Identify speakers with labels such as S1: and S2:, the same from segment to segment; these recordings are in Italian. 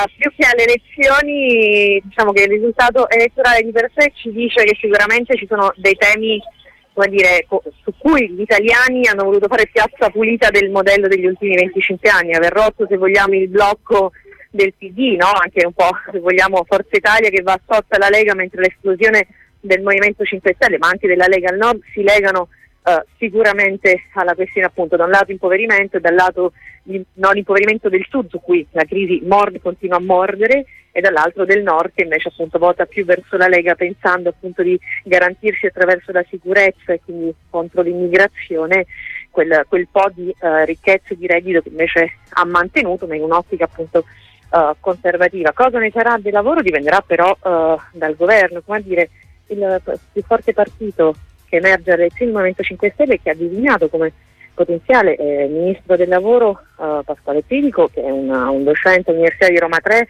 S1: più che alle elezioni, diciamo che il risultato elettorale di per sé ci dice che sicuramente ci sono dei temi, come dire, su cui gli italiani hanno voluto fare piazza pulita del modello degli ultimi 25 anni, aver rotto, se vogliamo, il blocco del PD, no? Anche un po', se vogliamo, Forza Italia che va sotto la Lega, mentre l'esplosione del Movimento 5 Stelle, ma anche della Lega al Nord, si legano sicuramente alla questione, appunto, da un lato impoverimento e dal lato l'impoverimento del Sud, su cui la crisi continua a mordere, e dall'altro del Nord, che invece appunto vota più verso la Lega, pensando appunto di garantirsi attraverso la sicurezza e quindi contro l'immigrazione quel po' di ricchezza e di reddito che invece ha mantenuto, ma in un'ottica appunto conservativa. Cosa ne sarà del lavoro dipenderà però dal governo. Come a dire, il più forte partito che emerge alle elezioni del Movimento 5 Stelle, che ha designato come potenziale ministro del lavoro Pasquale Tridico, che è un docente all'Università di Roma 3,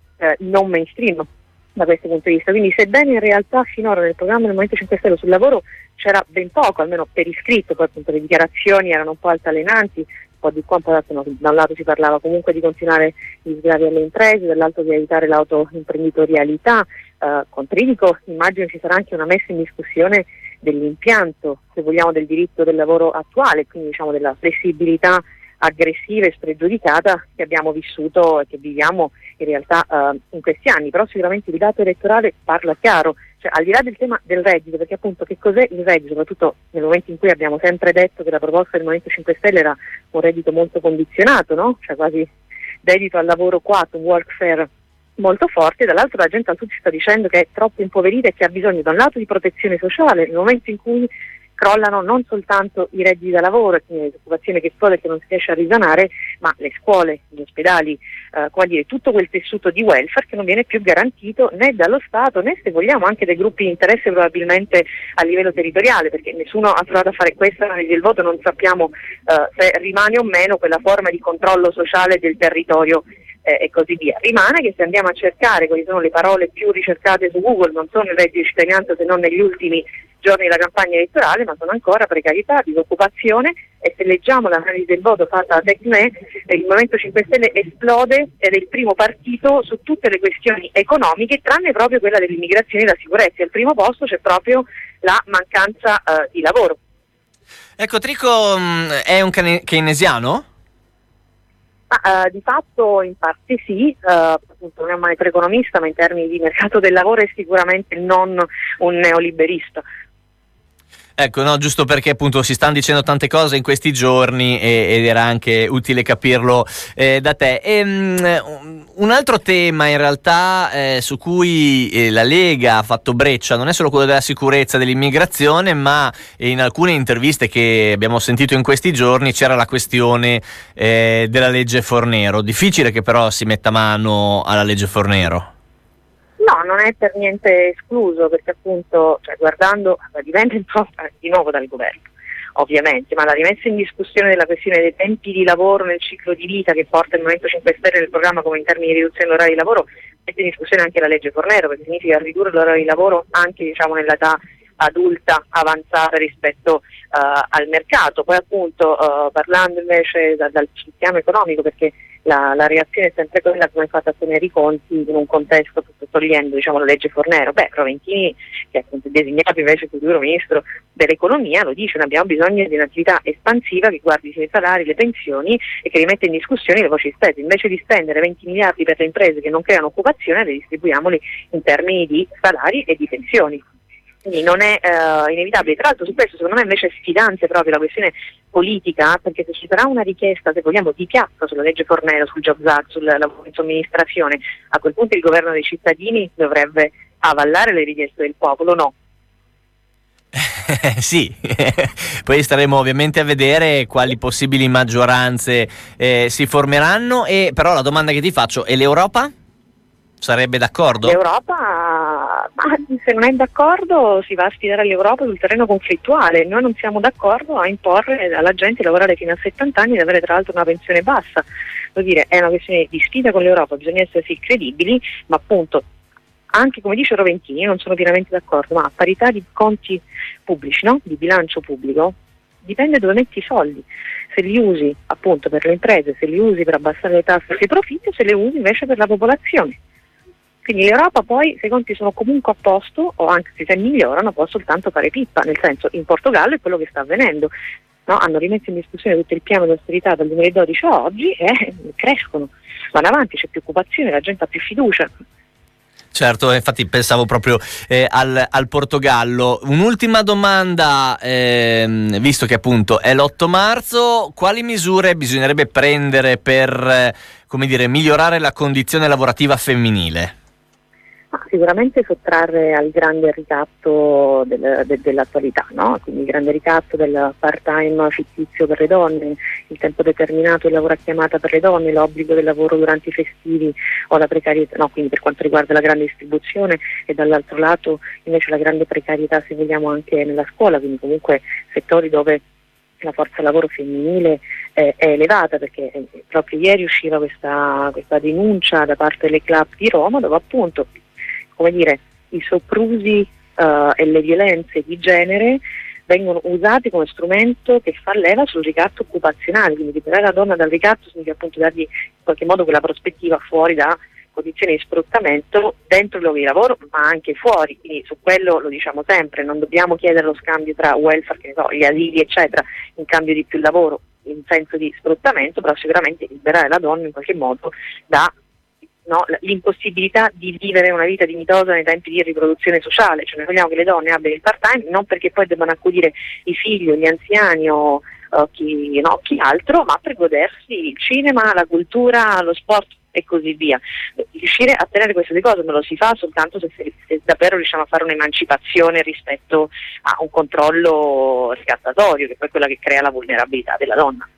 S1: non mainstream da questo punto di vista. Quindi, sebbene in realtà finora nel programma del Movimento 5 Stelle sul lavoro c'era ben poco, almeno per iscritto, poi appunto le dichiarazioni erano un po' altalenanti, un po' di qua, un po' da no, da un lato si parlava comunque di continuare gli sgravi alle imprese, dall'altro di aiutare l'autoimprenditorialità. Con Tridico immagino ci sarà anche una messa in discussione dell'impianto, se vogliamo, del diritto del lavoro attuale, quindi diciamo della flessibilità aggressiva e spregiudicata che abbiamo vissuto e che viviamo in realtà in questi anni. Però sicuramente il dato elettorale parla chiaro, cioè al di là del tema del reddito, perché appunto che cos'è il reddito, soprattutto nel momento in cui abbiamo sempre detto che la proposta del Movimento 5 Stelle era un reddito molto condizionato, no? Cioè quasi dedito al lavoro quattro, un welfare molto forte, dall'altro la gente al sud ci sta dicendo che è troppo impoverita e che ha bisogno da un lato di protezione sociale nel momento in cui crollano non soltanto i redditi da lavoro e quindi l'occupazione che esplode e che non si riesce a risanare, ma le scuole, gli ospedali, come dire, tutto quel tessuto di welfare che non viene più garantito né dallo Stato né, se vogliamo, anche dai gruppi di interesse probabilmente a livello territoriale, perché nessuno ha provato a fare questa analisi del voto, non sappiamo se rimane o meno quella forma di controllo sociale del territorio e così via. Rimane che se andiamo a cercare quali sono le parole più ricercate su Google, non sono il reddito di cittadinanza se non negli ultimi giorni della campagna elettorale, ma sono ancora precarietà, disoccupazione, e se leggiamo l'analisi del voto fatta da Tecne, il Movimento 5 Stelle esplode ed è il primo partito su tutte le questioni economiche, tranne proprio quella dell'immigrazione e della sicurezza. Al primo posto c'è proprio la mancanza di lavoro.
S2: Ecco, Trico è un keynesiano?
S1: Di fatto in parte sì, appunto non è un macroeconomista, ma in termini di mercato del lavoro è sicuramente non un neoliberista.
S2: Ecco, no, giusto perché appunto si stanno dicendo tante cose in questi giorni ed era anche utile capirlo da te. Un altro tema in realtà su cui la Lega ha fatto breccia non è solo quello della sicurezza, dell'immigrazione, ma in alcune interviste che abbiamo sentito in questi giorni c'era la questione della legge Fornero. Difficile che però si metta mano alla legge Fornero.
S1: No, non è per niente escluso, perché appunto, cioè, guardando, dipende un po' di nuovo dal governo, ovviamente, ma la rimessa in discussione della questione dei tempi di lavoro nel ciclo di vita che porta il Movimento 5 Stelle nel programma come in termini di riduzione dell'orario di lavoro, mette in discussione anche la legge Fornero, perché significa ridurre l'orario di lavoro anche, diciamo, nell'età adulta avanzata rispetto al mercato. Poi appunto parlando invece dal piano economico, perché la reazione è sempre quella, come fate a tenere i conti in un contesto, togliendo, diciamo, la legge Fornero. Proventini, che è appunto designato invece futuro ministro dell'economia, lo dice: noi abbiamo bisogno di un'attività espansiva che guardi sia i salari, le pensioni e che rimette in discussione le voci spese. Invece di spendere 20 miliardi per le imprese che non creano occupazione, le distribuiamoli in termini di salari e di pensioni. Quindi non è inevitabile. Tra l'altro su questo secondo me invece è sfidante proprio la questione politica, perché se ci sarà una richiesta, se vogliamo, di piazza sulla legge Fornero, sul Jobs Act, sulla lavoro in somministrazione, a quel punto il governo dei cittadini dovrebbe avallare le richieste del popolo, no?
S2: Sì, poi staremo ovviamente a vedere quali possibili maggioranze si formeranno, e però la domanda che ti faccio è: l'Europa sarebbe d'accordo?
S1: L'Europa, ma se non è d'accordo si va a sfidare l'Europa sul terreno conflittuale. Noi non siamo d'accordo a imporre alla gente di lavorare fino a 70 anni e di avere tra l'altro una pensione bassa. Vuol dire, è una questione di sfida con l'Europa, bisogna essere sì credibili, ma appunto anche, come dice Roventini, io non sono pienamente d'accordo, ma a parità di conti pubblici, no? Di bilancio pubblico, dipende dove metti i soldi. se li usi appunto per le imprese, se li usi per abbassare le tasse sui profitti, o se le usi invece per la popolazione. Quindi l'Europa poi, se i conti sono comunque a posto, o anche se migliorano, può soltanto fare pippa, nel senso, in Portogallo è quello che sta avvenendo. No? Hanno rimesso in discussione tutto il piano di austerità dal 2012 a oggi e crescono, vanno avanti, c'è più occupazione, la gente ha più fiducia.
S2: Certo, infatti pensavo proprio al Portogallo. Un'ultima domanda, visto che appunto è l'8 marzo, quali misure bisognerebbe prendere per, come dire, migliorare la condizione lavorativa femminile?
S1: Sicuramente sottrarre al grande ricatto dell'attualità, no? Quindi il grande ricatto del part-time fittizio per le donne, il tempo determinato, il lavoro a chiamata per le donne, l'obbligo del lavoro durante i festivi o la precarietà, no, quindi per quanto riguarda la grande distribuzione, e dall'altro lato invece la grande precarietà, se vogliamo, anche nella scuola, quindi comunque settori dove la forza lavoro femminile è elevata, perché proprio ieri usciva questa denuncia da parte delle club di Roma, dove appunto, come dire, i soprusi e le violenze di genere vengono usati come strumento che fa leva sul ricatto occupazionale, quindi liberare la donna dal ricatto significa appunto dargli in qualche modo quella prospettiva fuori da condizioni di sfruttamento dentro il luogo di lavoro, ma anche fuori. Quindi su quello lo diciamo sempre, non dobbiamo chiedere lo scambio tra welfare, che ne so, gli asili eccetera, in cambio di più lavoro in senso di sfruttamento, però sicuramente liberare la donna in qualche modo da l'impossibilità di vivere una vita dignitosa nei tempi di riproduzione sociale. Cioè noi vogliamo che le donne abbiano il part-time non perché poi debbano accudire i figli o gli anziani o chi altro, ma per godersi il cinema, la cultura, lo sport e così via. Riuscire a tenere queste due cose non lo si fa soltanto se davvero riusciamo a fare un'emancipazione rispetto a un controllo ricattatorio, che poi è quella che crea la vulnerabilità della donna.